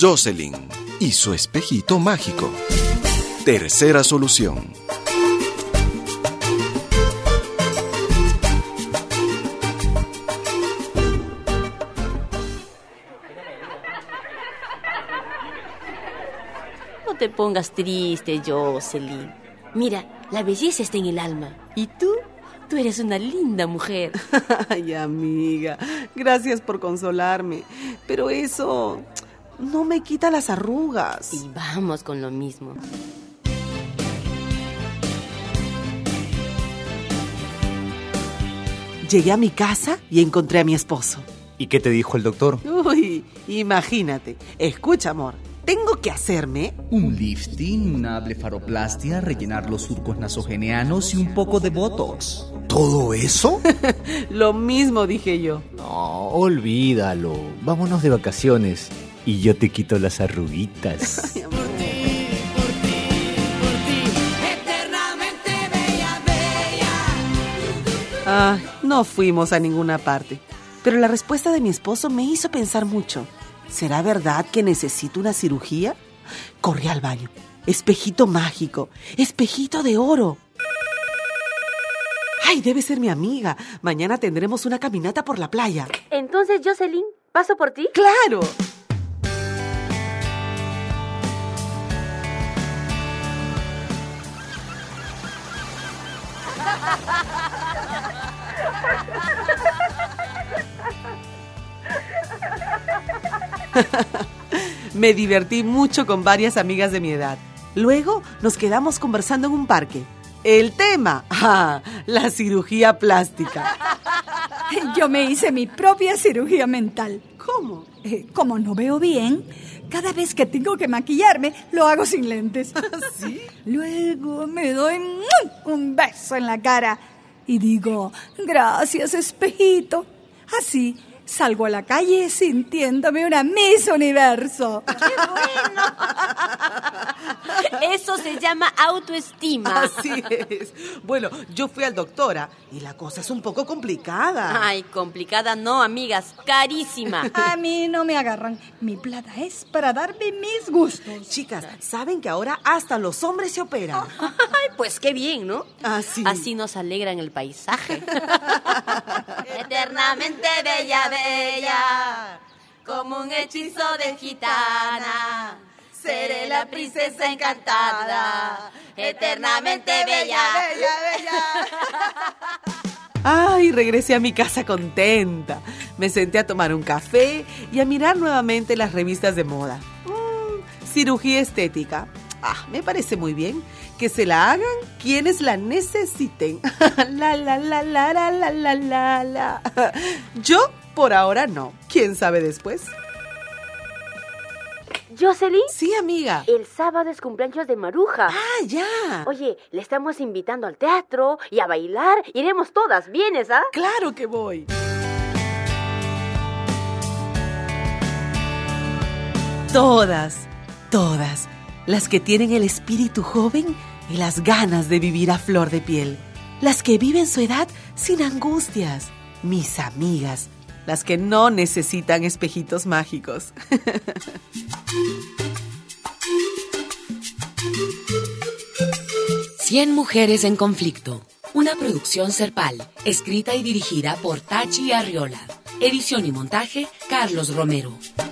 Jocelyn y su espejito mágico. Tercera solución. No te pongas triste, Jocelyn. Mira, la belleza está en el alma. ¿Y tú? Tú eres una linda mujer. Ay, amiga, gracias por consolarme. Pero eso no me quita las arrugas. Y vamos con lo mismo. Llegué a mi casa y encontré a mi esposo. ¿Y qué te dijo el doctor? Uy, imagínate. Escucha, amor. Tengo que hacerme un lifting, una blefaroplastia, rellenar los surcos nasogeneanos y un poco de botox. ¿Todo eso? Lo mismo dije yo. No, olvídalo. Vámonos de vacaciones y yo te quito las arruguitas. Ay, amor. Eternamente bella, bella. Ay, no fuimos a ninguna parte. Pero la respuesta de mi esposo me hizo pensar mucho. ¿Será verdad que necesito una cirugía? Corrí al baño. Espejito mágico. Espejito de oro. ¡Ay, debe ser mi amiga! Mañana tendremos una caminata por la playa. Entonces, Jocelyn, ¿paso por ti? ¡Claro! Me divertí mucho con varias amigas de mi edad. Luego nos quedamos conversando en un parque. El tema, la cirugía plástica. Yo me hice mi propia cirugía mental. ¿Cómo? Como no veo bien, cada vez que tengo que maquillarme, lo hago sin lentes. ¿Sí? Luego me doy un beso en la cara y digo, gracias, espejito. Así salgo a la calle sintiéndome una Miss Universo. ¡Qué bueno! Eso se llama autoestima. Así es. Bueno, yo fui al doctora y la cosa es un poco complicada. Ay, complicada no, amigas, carísima. A mí no me agarran. Mi plata es para darme mis gustos. Chicas, ¿saben que ahora hasta los hombres se operan? Ay, pues qué bien, ¿no? Así. Así nos alegran el paisaje. Eternamente bella, bella, como un hechizo de gitana. Seré la princesa encantada, eternamente bella. Ay, regresé a mi casa contenta. Me senté a tomar un café y a mirar nuevamente las revistas de moda. Cirugía estética. Me parece muy bien. Que se la hagan quienes la necesiten. La. Yo, por ahora, no. ¿Quién sabe después? ¿Jocelyn? Sí, amiga. El sábado es cumpleaños de Maruja. Ya. Oye, le estamos invitando al teatro y a bailar. Iremos todas, ¿vienes, Claro que voy. Todas. Las que tienen el espíritu joven y las ganas de vivir a flor de piel. Las que viven su edad sin angustias. Mis amigas. Las que no necesitan espejitos mágicos. 100 mujeres en conflicto. Una producción Serpal, escrita y dirigida por Tachi Arriola. Edición y montaje, Carlos Romero.